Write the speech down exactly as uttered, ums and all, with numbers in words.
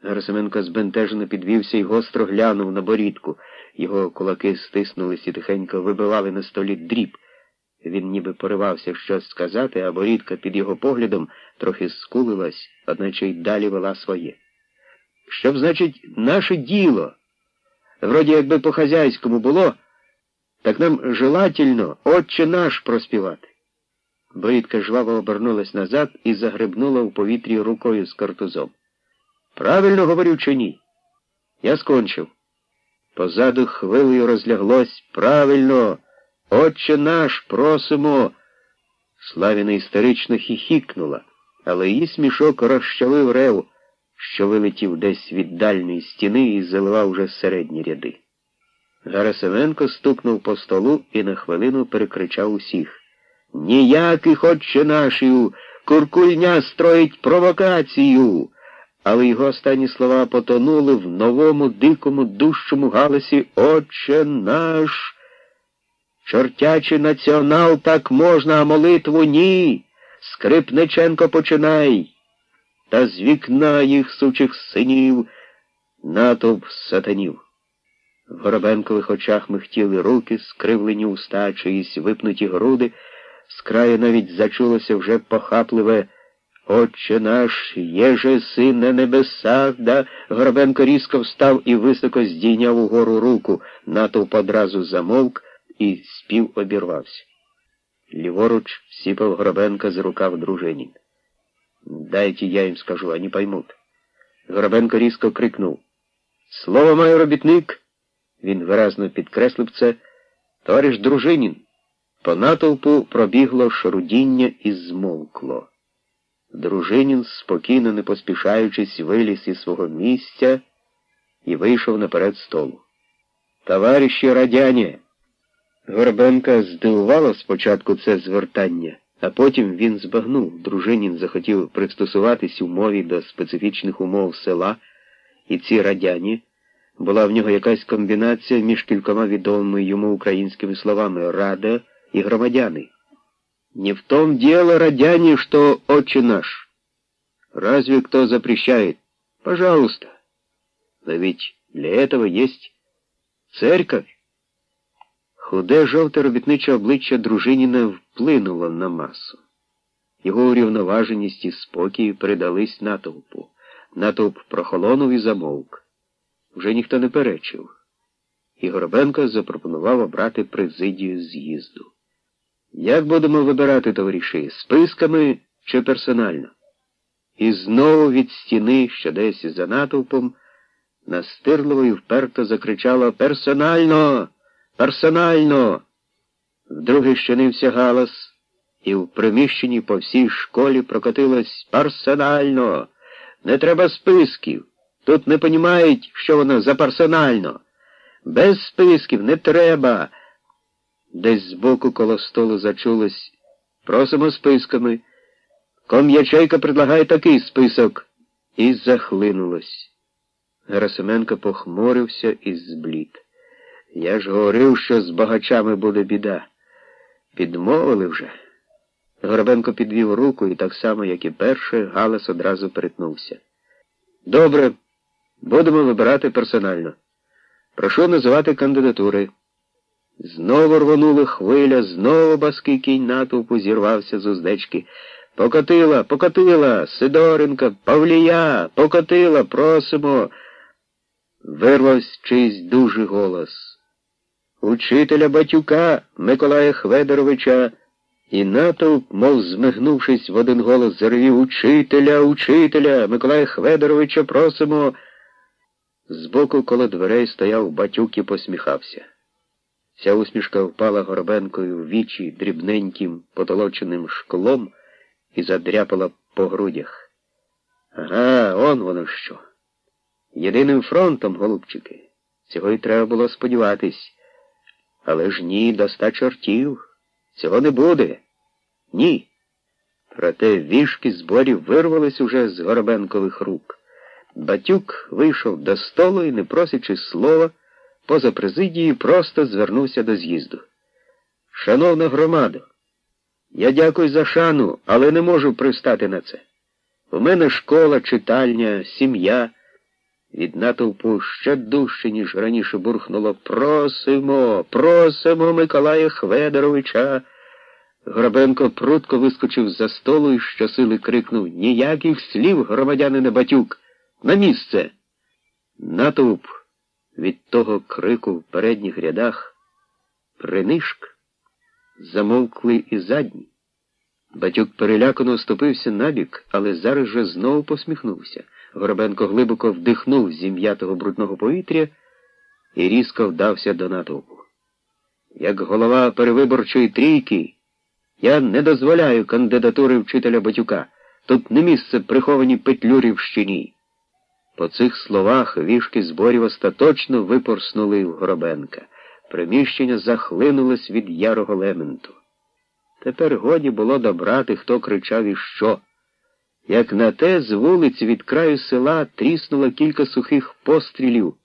Герасименко збентежено підвівся і гостро глянув на Борідку. Його кулаки стиснулись і тихенько вибивали на столі дріб. Він ніби поривався щось сказати, а Борідка під його поглядом трохи скулилась, одначе й далі вела своє. Щоб, значить, наше діло, вроді якби по-хазяйському було, так нам желательно «Отче наш» проспівати. Борідка жваво обернулась назад і загребнула в повітрі рукою з картузом. Правильно говорю чи ні? Я скончив. Позаду хвилею розляглось. Правильно. Отче наш, просимо. Славіна істерично хіхікнула, але її смішок розчавив рев, що вилетів десь від дальньої стіни і заливав уже середні ряди. Герасименко стукнув по столу і на хвилину перекричав усіх. Ніяких отче нашів, куркульня строїть провокацію. Але його останні слова потонули в новому, дикому, дужчому галасі «Отче наш! Чортячий націонал так можна, а молитву ні! Скрипниченко починай! Та з вікна їх сучих синів натовп сатанів!» В Горобенкових очах михтіли руки, скривлені уста, чиїсь випнуті груди, з краю навіть зачулося вже похапливе «Отче наш, єже си на небесах, да...» Горобенко різко встав і високо здійняв угору руку. Натовп одразу замовк, і спів обірвався. Ліворуч сіпав Горобенка за рукав Дружинін. «Дайте я їм скажу, вони поймут». Горобенко різко крикнув. «Слово маю, робітник!» Він виразно підкреслив це. «Товариш Дружинін!» По натовпу пробігло шарудіння і змовкло. Дружинін, спокійно, не поспішаючись, виліз із свого місця і вийшов наперед столу. «Товариші радяне!» Горбенка здивувало спочатку це звертання, а потім він збагнув. Дружинін захотів пристосуватись у мові до специфічних умов села, і ці радяні була в нього якась комбінація між кількома відомими йому українськими словами «рада» і «громадяни». «Не в том дело, радяне, что отче наш. Разве кто запрещает? Пожалуйста. Но ведь для этого есть церковь». Худе жовте робітниче обличчя Дружиніна вплинуло на масу. Його урівноваженість і спокій передались натовпу. Натовп прохолонув і замовк. Вже ніхто не перечив. І Горобенко запропонував обрати президію з'їзду. «Як будемо вибирати, товариші, списками чи персонально?» І знову від стіни, що десь за натовпом, настирливо і вперто закричало «Персонально! Персонально!» Вдруге щинився галас, і в приміщенні по всій школі прокотилось «Персонально! Не треба списків! Тут не понімають, що воно за персонально! Без списків не треба!» Десь збоку коло столу зачулось «Просимо списками! Ком'ячейка предлагає такий список!» І захлинулось. Герасименко похмурився і зблід. «Я ж говорив, що з багачами буде біда. Підмовили вже». Горобенко підвів руку, і так само, як і перше, галас одразу перетнувся. «Добре, будемо вибирати персонально. Прошу називати кандидатури». Знову рвонула хвиля, знову баский кінь натовпу зірвався з уздечки. «Покотила, покотила! Сидоренка, Павлія! Покотила! Просимо!» Вирвався чийсь дужий голос. «Учителя Батюка Миколая Хведоровича!» І натовп, мов змигнувшись в один голос, заревів «Учителя, учителя! Миколая Хведоровича, просимо!» Збоку коло дверей стояв Батюк і посміхався. Ця усмішка впала Горобенкою в вічі дрібненьким потолоченим шклом і задряпала по грудях. «Ага, он воно що! Єдиним фронтом, голубчики, цього й треба було сподіватись. Але ж ні, до ста чортів, цього не буде. Ні». Проте вішки зборів вирвались уже з Горобенкових рук. Батюк вийшов до столу і, не просячи слова, поза президією просто звернувся до з'їзду. «Шановна громадо, я дякую за шану, але не можу пристати на це. У мене школа, читальня, сім'я. Від натовпу ще дужче, ніж раніше бурхнуло: «Просимо! Просимо Миколая Хведоровича!» Горобенко прудко вискочив з-за столу і щосили крикнув: «Ніяких слів, громадянине Батюк! На місце!» Натовп від того крику в передніх рядах принишк, замовкли і задні. Батюк перелякано ступився набік, але зараз же знову посміхнувся. Горобенко глибоко вдихнув зім'ятого брудного повітря і різко вдався до натовпу. «Як голова перевиборчої трійки, я не дозволяю кандидатури вчителя Батюка. Тут не місце прихованій петлюрівщині». По цих словах вішки зборів остаточно випорснули в Горобенка. Приміщення захлинулось від ярого лементу. Тепер годі було добрати, хто кричав і що. Як на те, з вулиці від краю села тріснуло кілька сухих пострілів,